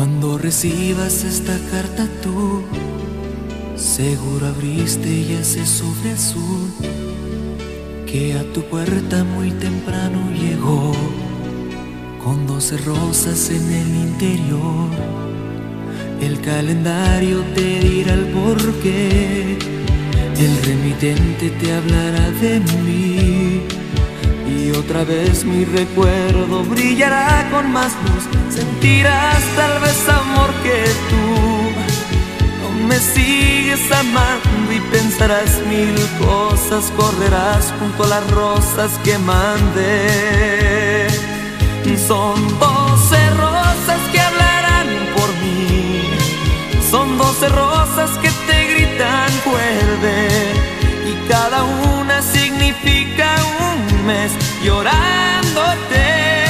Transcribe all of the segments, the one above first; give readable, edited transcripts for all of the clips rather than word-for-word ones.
Cuando recibas esta carta tú, seguro abriste y ese sobre azul que a tu puerta muy temprano llegó, con 12 rosas en el interior. El calendario te dirá el porqué, el remitente te hablará de mí, y otra vez mi recuerdo brillará con más luz. Sentirás tal vez amor que tú no me sigues amando, y pensarás mil cosas, correrás junto a las rosas que mandé. Son 12 rosas que hablarán por mí, son 12 rosas que te gritan vuelve, y cada una significa un mes llorándote.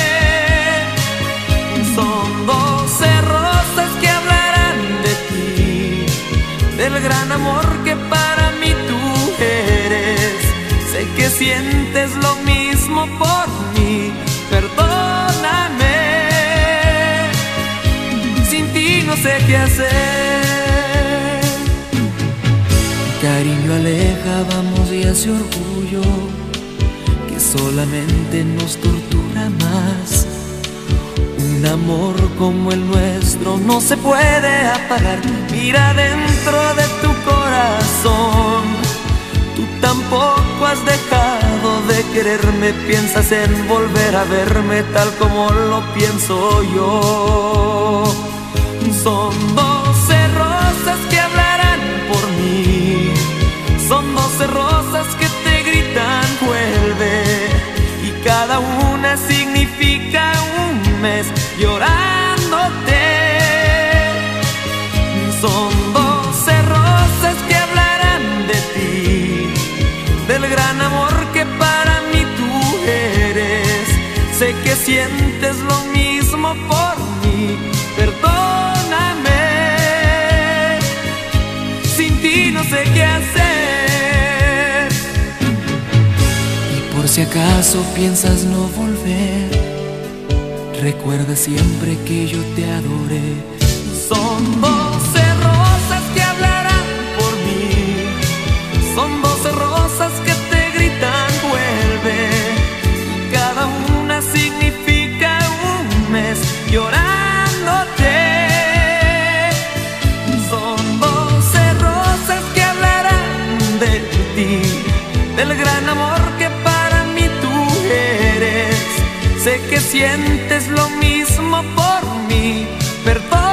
Son 12 rosas que hablarán de ti, del gran amor que para mí tú eres. Sé que sientes lo mismo por mí, perdóname. Sin ti no sé qué hacer. Cariño aleja, vamos, y hace orgullo que solamente nos tortura más. Un amor como el nuestro no se puede apagar. Mira dentro de tu corazón, tú tampoco has dejado de quererme. Piensas en volver a verme tal como lo pienso yo. Son 12 rosas que hablarán por mí, son 12 rosas que te gritan vuelve, y cada una significa un mes llorándote. Son 12 rosas que hablarán de ti, del gran amor que para mí tú eres. Sé que sientes lo mismo por mí, perdóname. Sin ti no sé qué hacer. Y por si acaso piensas no volver, recuerda siempre que yo te adoré. Son 12 rosas que hablarán por mí, son 12 rosas que te gritan vuelve, y cada una significa un mes llorándote. Son 12 rosas que hablarán de ti, del gran amor que para mí tú eres. Sé que sientes lo mismo por mí, perdón.